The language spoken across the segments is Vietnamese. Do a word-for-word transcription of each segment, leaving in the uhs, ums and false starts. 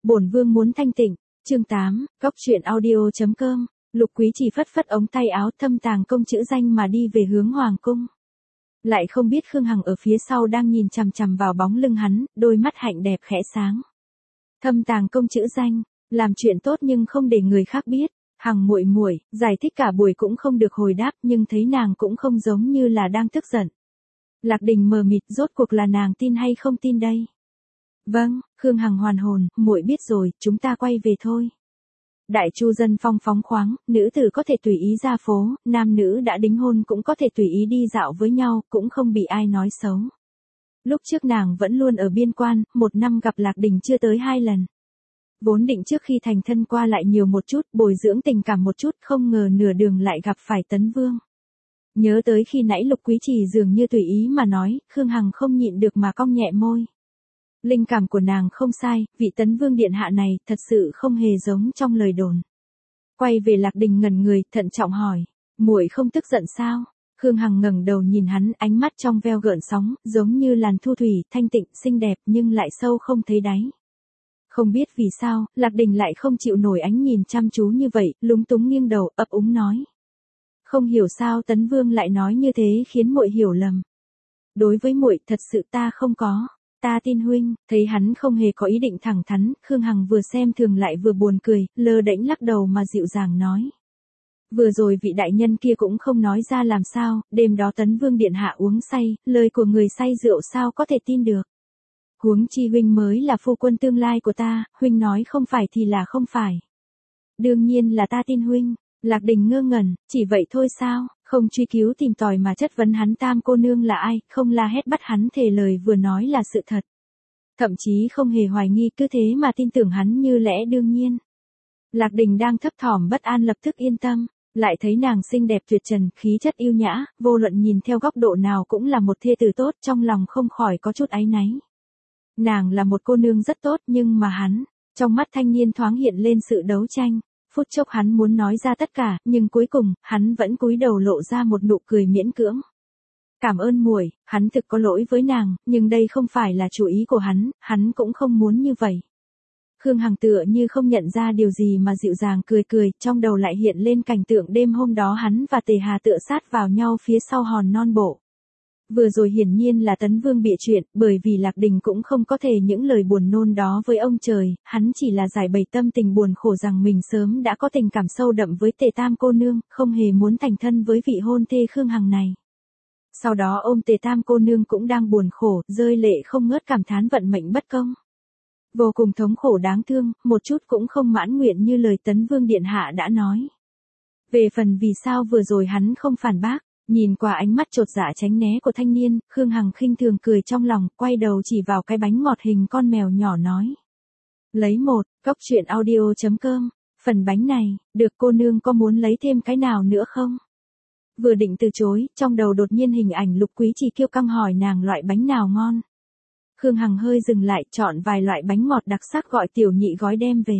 Bổn vương muốn thanh tịnh. Chương tám, Góc truyện audio chấm com. Lục Quý Trì phất phất ống tay áo, thâm tàng công chữ danh mà đi về hướng hoàng cung. Lại không biết Khương Hằng ở phía sau đang nhìn chằm chằm vào bóng lưng hắn, đôi mắt hạnh đẹp khẽ sáng. Thâm tàng công chữ danh, làm chuyện tốt nhưng không để người khác biết. Hằng muội muội, giải thích cả buổi cũng không được hồi đáp, nhưng thấy nàng cũng không giống như là đang tức giận. Lạc Đình mờ mịt, rốt cuộc là nàng tin hay không tin đây? Vâng, Khương Hằng hoàn hồn, muội biết rồi, chúng ta quay về thôi. Đại Chu dân phong phóng khoáng, nữ tử có thể tùy ý ra phố, nam nữ đã đính hôn cũng có thể tùy ý đi dạo với nhau, cũng không bị ai nói xấu. Lúc trước nàng vẫn luôn ở biên quan, một năm gặp Lạc Đình chưa tới hai lần. Vốn định trước khi thành thân qua lại nhiều một chút, bồi dưỡng tình cảm một chút, không ngờ nửa đường lại gặp phải Tấn Vương. Nhớ tới khi nãy Lục Quý Trì dường như tùy ý mà nói, Khương Hằng không nhịn được mà cong nhẹ môi. Linh cảm của nàng không sai, vị Tấn Vương điện hạ này thật sự không hề giống trong lời đồn. Quay về Lạc Đình ngẩn người, thận trọng hỏi, muội không tức giận sao? Khương Hằng ngẩng đầu nhìn hắn, ánh mắt trong veo gợn sóng, giống như làn thu thủy, thanh tịnh, xinh đẹp nhưng lại sâu không thấy đáy. Không biết vì sao, Lạc Đình lại không chịu nổi ánh nhìn chăm chú như vậy, lúng túng nghiêng đầu, ấp úng nói. Không hiểu sao Tấn Vương lại nói như thế khiến muội hiểu lầm. Đối với muội, thật sự ta không có. Ta tin huynh. Thấy hắn không hề có ý định thẳng thắn, Khương Hằng vừa xem thường lại vừa buồn cười, lơ đễnh lắc đầu mà dịu dàng nói. Vừa rồi vị đại nhân kia cũng không nói ra làm sao, đêm đó Tấn Vương điện hạ uống say, lời của người say rượu sao có thể tin được. Huống chi huynh mới là phu quân tương lai của ta, huynh nói không phải thì là không phải. Đương nhiên là ta tin huynh. Lạc Đình ngơ ngẩn, chỉ vậy thôi sao, không truy cứu tìm tòi mà chất vấn hắn tam cô nương là ai, không la hét bắt hắn thề lời vừa nói là sự thật. Thậm chí không hề hoài nghi, cứ thế mà tin tưởng hắn như lẽ đương nhiên. Lạc Đình đang thấp thỏm bất an lập tức yên tâm, lại thấy nàng xinh đẹp tuyệt trần, khí chất yêu nhã, vô luận nhìn theo góc độ nào cũng là một thê tử tốt, trong lòng không khỏi có chút áy náy. Nàng là một cô nương rất tốt nhưng mà hắn, trong mắt thanh niên thoáng hiện lên sự đấu tranh. Phút chốc hắn muốn nói ra tất cả, nhưng cuối cùng, hắn vẫn cúi đầu lộ ra một nụ cười miễn cưỡng. Cảm ơn muội, hắn thực có lỗi với nàng, nhưng đây không phải là chủ ý của hắn, hắn cũng không muốn như vậy. Khương Hằng tựa như không nhận ra điều gì mà dịu dàng cười cười, trong đầu lại hiện lên cảnh tượng đêm hôm đó hắn và Tề Hà tựa sát vào nhau phía sau hòn non bộ. Vừa rồi hiển nhiên là Tấn Vương bịa chuyện, bởi vì Lạc Đình cũng không có thể những lời buồn nôn đó với ông trời, hắn chỉ là giải bày tâm tình buồn khổ rằng mình sớm đã có tình cảm sâu đậm với Tề Tam cô nương, không hề muốn thành thân với vị hôn thê Khương Hằng này. Sau đó ôm Tề Tam cô nương cũng đang buồn khổ, rơi lệ không ngớt cảm thán vận mệnh bất công. Vô cùng thống khổ đáng thương, một chút cũng không mãn nguyện như lời Tấn Vương điện hạ đã nói. Về phần vì sao vừa rồi hắn không phản bác. Nhìn qua ánh mắt chột dạ tránh né của thanh niên, Khương Hằng khinh thường cười trong lòng, quay đầu chỉ vào cái bánh ngọt hình con mèo nhỏ nói. Lấy một, Góc truyện audio chấm com, phần bánh này, được cô nương có muốn lấy thêm cái nào nữa không? Vừa định từ chối, trong đầu đột nhiên hình ảnh Lục Quý Trì kiêu căng hỏi nàng loại bánh nào ngon. Khương Hằng hơi dừng lại, chọn vài loại bánh ngọt đặc sắc gọi tiểu nhị gói đem về.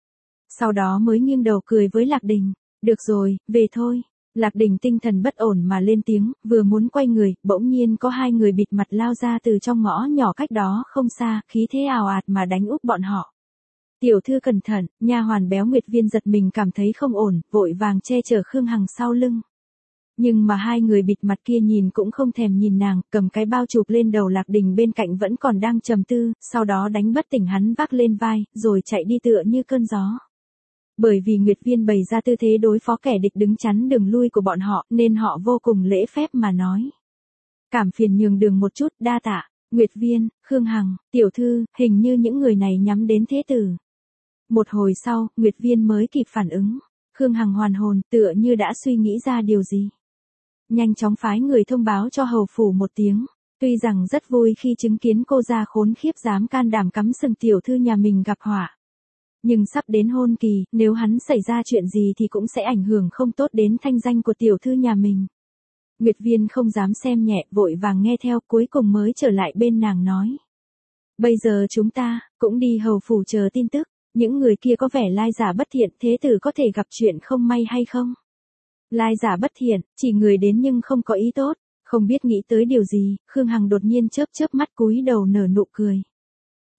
Sau đó mới nghiêng đầu cười với Lạc Đình, được rồi, về thôi. Lạc Đình tinh thần bất ổn mà lên tiếng, vừa muốn quay người, bỗng nhiên có hai người bịt mặt lao ra từ trong ngõ nhỏ cách đó không xa, khí thế ào ạt mà đánh úp bọn họ. Tiểu thư cẩn thận, nha hoàn béo Nguyệt Viên giật mình cảm thấy không ổn, vội vàng che chở Khương Hằng sau lưng. Nhưng mà hai người bịt mặt kia nhìn cũng không thèm nhìn nàng, cầm cái bao chụp lên đầu Lạc Đình bên cạnh vẫn còn đang trầm tư, sau đó đánh bất tỉnh hắn vác lên vai, rồi chạy đi tựa như cơn gió. Bởi vì Nguyệt Viên bày ra tư thế đối phó kẻ địch đứng chắn đường lui của bọn họ, nên họ vô cùng lễ phép mà nói. Cảm phiền nhường đường một chút, đa tạ. Nguyệt Viên, Khương Hằng, tiểu thư, hình như những người này nhắm đến thế tử. Một hồi sau, Nguyệt Viên mới kịp phản ứng. Khương Hằng hoàn hồn, tựa như đã suy nghĩ ra điều gì. Nhanh chóng phái người thông báo cho hầu phủ một tiếng. Tuy rằng rất vui khi chứng kiến cô gia khốn khiếp dám can đảm cắm sừng tiểu thư nhà mình gặp họa. Nhưng sắp đến hôn kỳ, nếu hắn xảy ra chuyện gì thì cũng sẽ ảnh hưởng không tốt đến thanh danh của tiểu thư nhà mình. Nguyệt Viên không dám xem nhẹ, vội vàng nghe theo, cuối cùng mới trở lại bên nàng nói. Bây giờ chúng ta, cũng đi hầu phủ chờ tin tức, những người kia có vẻ lai giả bất thiện, thế tử có thể gặp chuyện không may hay không? Lai giả bất thiện, chỉ người đến nhưng không có ý tốt, không biết nghĩ tới điều gì, Khương Hằng đột nhiên chớp chớp mắt cúi đầu nở nụ cười.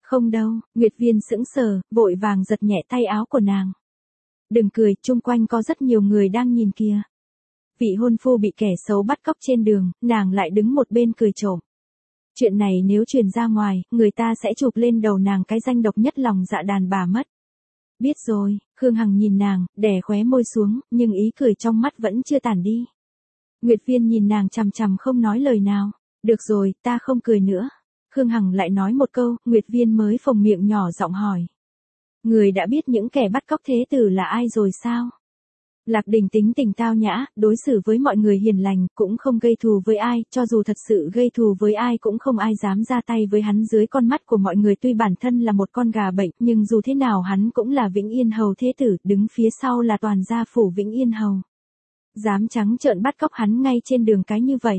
Không đâu, Nguyệt Viên sững sờ, vội vàng giật nhẹ tay áo của nàng. Đừng cười, chung quanh có rất nhiều người đang nhìn kìa. Vị hôn phu bị kẻ xấu bắt cóc trên đường, nàng lại đứng một bên cười trộm. Chuyện này nếu truyền ra ngoài, người ta sẽ chụp lên đầu nàng cái danh độc nhất lòng dạ đàn bà mất. Biết rồi, Khương Hằng nhìn nàng, đè khóe môi xuống, nhưng ý cười trong mắt vẫn chưa tản đi. Nguyệt Viên nhìn nàng chằm chằm không nói lời nào. Được rồi, ta không cười nữa. Khương Hằng lại nói một câu, Nguyệt Viên mới phồng miệng nhỏ giọng hỏi. Người đã biết những kẻ bắt cóc thế tử là ai rồi sao? Lạc Đình tính tình tao nhã, đối xử với mọi người hiền lành, cũng không gây thù với ai, cho dù thật sự gây thù với ai cũng không ai dám ra tay với hắn dưới con mắt của mọi người. Tuy bản thân là một con gà bệnh, nhưng dù thế nào hắn cũng là Vĩnh Yên Hầu thế tử, đứng phía sau là toàn gia phủ Vĩnh Yên Hầu. Dám trắng trợn bắt cóc hắn ngay trên đường cái như vậy.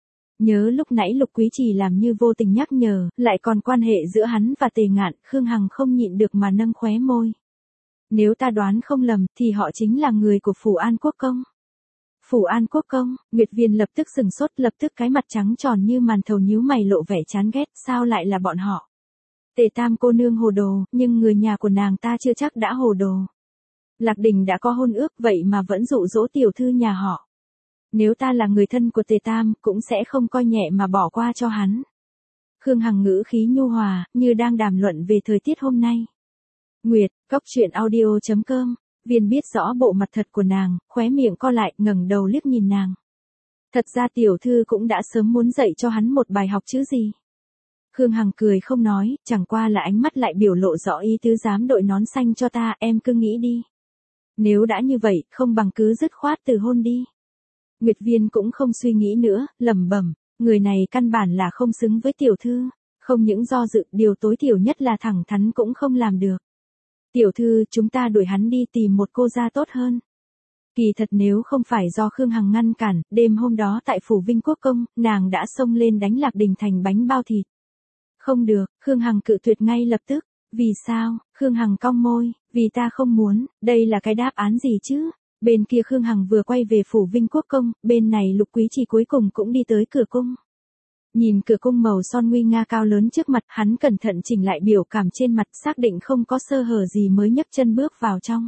Nhớ lúc nãy Lục Quý Trì làm như vô tình nhắc nhở, lại còn quan hệ giữa hắn và Tề Ngạn, Khương Hằng không nhịn được mà nâng khóe môi. Nếu ta đoán không lầm, thì họ chính là người của Phủ An Quốc Công. Phủ An Quốc Công, Nguyệt Viên lập tức sừng sốt, lập tức cái mặt trắng tròn như màn thầu nhíu mày lộ vẻ chán ghét, sao lại là bọn họ? Tề Tam cô nương hồ đồ, nhưng người nhà của nàng ta chưa chắc đã hồ đồ. Lạc Đình đã có hôn ước, vậy mà vẫn dụ dỗ tiểu thư nhà họ. Nếu ta là người thân của Tề Tam, cũng sẽ không coi nhẹ mà bỏ qua cho hắn. Khương Hằng ngữ khí nhu hòa, như đang đàm luận về thời tiết hôm nay. Nguyệt, Cóc Truyện Audio chấm com, Viên biết rõ bộ mặt thật của nàng, khóe miệng co lại, ngẩng đầu liếc nhìn nàng. Thật ra tiểu thư cũng đã sớm muốn dạy cho hắn một bài học chứ gì. Khương Hằng cười không nói, chẳng qua là ánh mắt lại biểu lộ rõ ý tứ dám đội nón xanh cho ta, em cứ nghĩ đi. Nếu đã như vậy, không bằng cứ dứt khoát từ hôn đi. Nguyệt Viên cũng không suy nghĩ nữa, lẩm bẩm, người này căn bản là không xứng với tiểu thư, không những do dự, điều tối thiểu nhất là thẳng thắn cũng không làm được. Tiểu thư, chúng ta đuổi hắn đi tìm một cô gia tốt hơn. Kỳ thật nếu không phải do Khương Hằng ngăn cản, đêm hôm đó tại phủ Vinh Quốc Công, nàng đã xông lên đánh Lạc Đình thành bánh bao thịt. Không được, Khương Hằng cự tuyệt ngay lập tức. Vì sao? Khương Hằng cong môi, vì ta không muốn, đây là cái đáp án gì chứ? Bên kia Khương Hằng vừa quay về phủ Vinh Quốc Công, bên này Lục Quý Trì cuối cùng cũng đi tới cửa cung. Nhìn cửa cung màu son nguy nga cao lớn trước mặt, hắn cẩn thận chỉnh lại biểu cảm trên mặt, xác định không có sơ hở gì mới nhấc chân bước vào trong.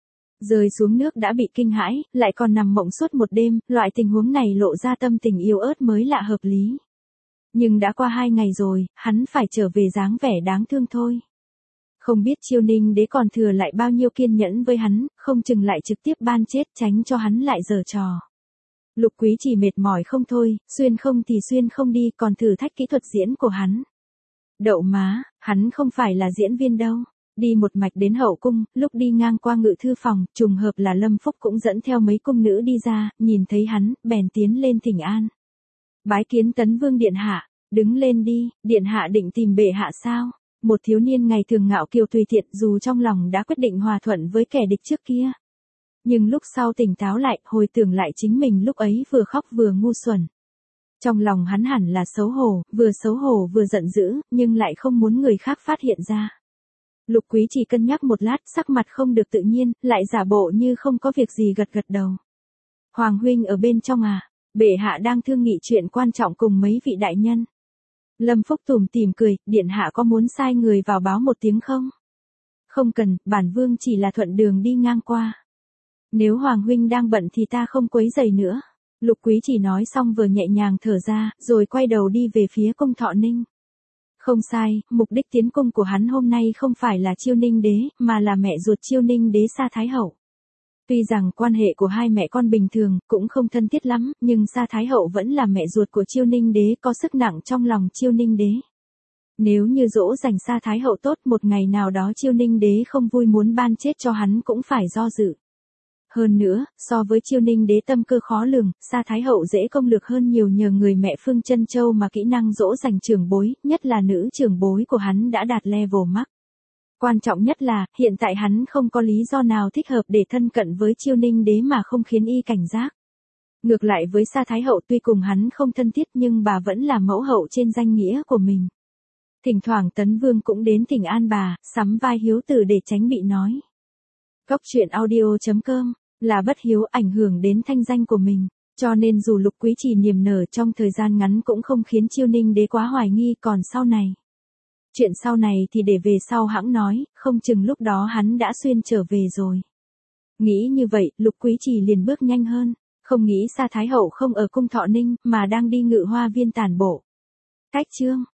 Rơi xuống nước đã bị kinh hãi, lại còn nằm mộng suốt một đêm, loại tình huống này lộ ra tâm tình yếu ớt mới lạ hợp lý. Nhưng đã qua hai ngày rồi, hắn phải trở về dáng vẻ đáng thương thôi. Không biết Chiêu Ninh đế còn thừa lại bao nhiêu kiên nhẫn với hắn, không chừng lại trực tiếp ban chết tránh cho hắn lại giở trò. Lục Quý Trì mệt mỏi không thôi, xuyên không thì xuyên không đi, còn thử thách kỹ thuật diễn của hắn. Đậu má, hắn không phải là diễn viên đâu. Đi một mạch đến hậu cung, lúc đi ngang qua ngự thư phòng, trùng hợp là Lâm Phúc cũng dẫn theo mấy cung nữ đi ra, nhìn thấy hắn, bèn tiến lên thỉnh an. Bái kiến Tấn Vương điện hạ, đứng lên đi, điện hạ định tìm bệ hạ sao? Một thiếu niên ngày thường ngạo kiều tùy tiện, dù trong lòng đã quyết định hòa thuận với kẻ địch trước kia. Nhưng lúc sau tỉnh táo lại, hồi tưởng lại chính mình lúc ấy vừa khóc vừa ngu xuẩn. Trong lòng hắn hẳn là xấu hổ, vừa xấu hổ vừa giận dữ, nhưng lại không muốn người khác phát hiện ra. Lục Quý chỉ cân nhắc một lát, sắc mặt không được tự nhiên, lại giả bộ như không có việc gì gật gật đầu. Hoàng huynh ở bên trong à? Bệ hạ đang thương nghị chuyện quan trọng cùng mấy vị đại nhân. Lâm Phúc tủm tỉm cười, điện hạ có muốn sai người vào báo một tiếng không? Không cần, bản vương chỉ là thuận đường đi ngang qua. Nếu Hoàng huynh đang bận thì ta không quấy rầy nữa. Lục Quý chỉ nói xong vừa nhẹ nhàng thở ra, rồi quay đầu đi về phía cung Thọ Ninh. Không sai, mục đích tiến cung của hắn hôm nay không phải là Chiêu Ninh đế, mà là mẹ ruột Chiêu Ninh đế Sa Thái Hậu. Tuy rằng quan hệ của hai mẹ con bình thường, cũng không thân thiết lắm, nhưng Sa Thái Hậu vẫn là mẹ ruột của Chiêu Ninh đế, có sức nặng trong lòng Chiêu Ninh đế. Nếu như dỗ dành Sa Thái Hậu tốt, một ngày nào đó Chiêu Ninh đế không vui muốn ban chết cho hắn cũng phải do dự. Hơn nữa, so với Chiêu Ninh đế tâm cơ khó lường, Sa Thái Hậu dễ công lược hơn nhiều nhờ người mẹ Phương Chân Châu mà kỹ năng dỗ dành trưởng bối, nhất là nữ trưởng bối của hắn đã đạt level max. Quan trọng nhất là, hiện tại hắn không có lý do nào thích hợp để thân cận với Chiêu Ninh đế mà không khiến y cảnh giác. Ngược lại với Sa Thái Hậu, tuy cùng hắn không thân thiết nhưng bà vẫn là mẫu hậu trên danh nghĩa của mình. Thỉnh thoảng Tấn Vương cũng đến thỉnh an bà, sắm vai hiếu tử để tránh bị nói. Cóc Truyện Audio chấm com là bất hiếu, ảnh hưởng đến thanh danh của mình, cho nên dù Lục Quý Trì niềm nở trong thời gian ngắn cũng không khiến Chiêu Ninh đế quá hoài nghi, còn sau này. Chuyện sau này thì để về sau hãng nói, không chừng lúc đó hắn đã xuyên trở về rồi. Nghĩ như vậy, Lục Quý Trì liền bước nhanh hơn, không nghĩ Sa Thái Hậu không ở cung Thọ Ninh, mà đang đi Ngự Hoa Viên tản bộ. Cách chương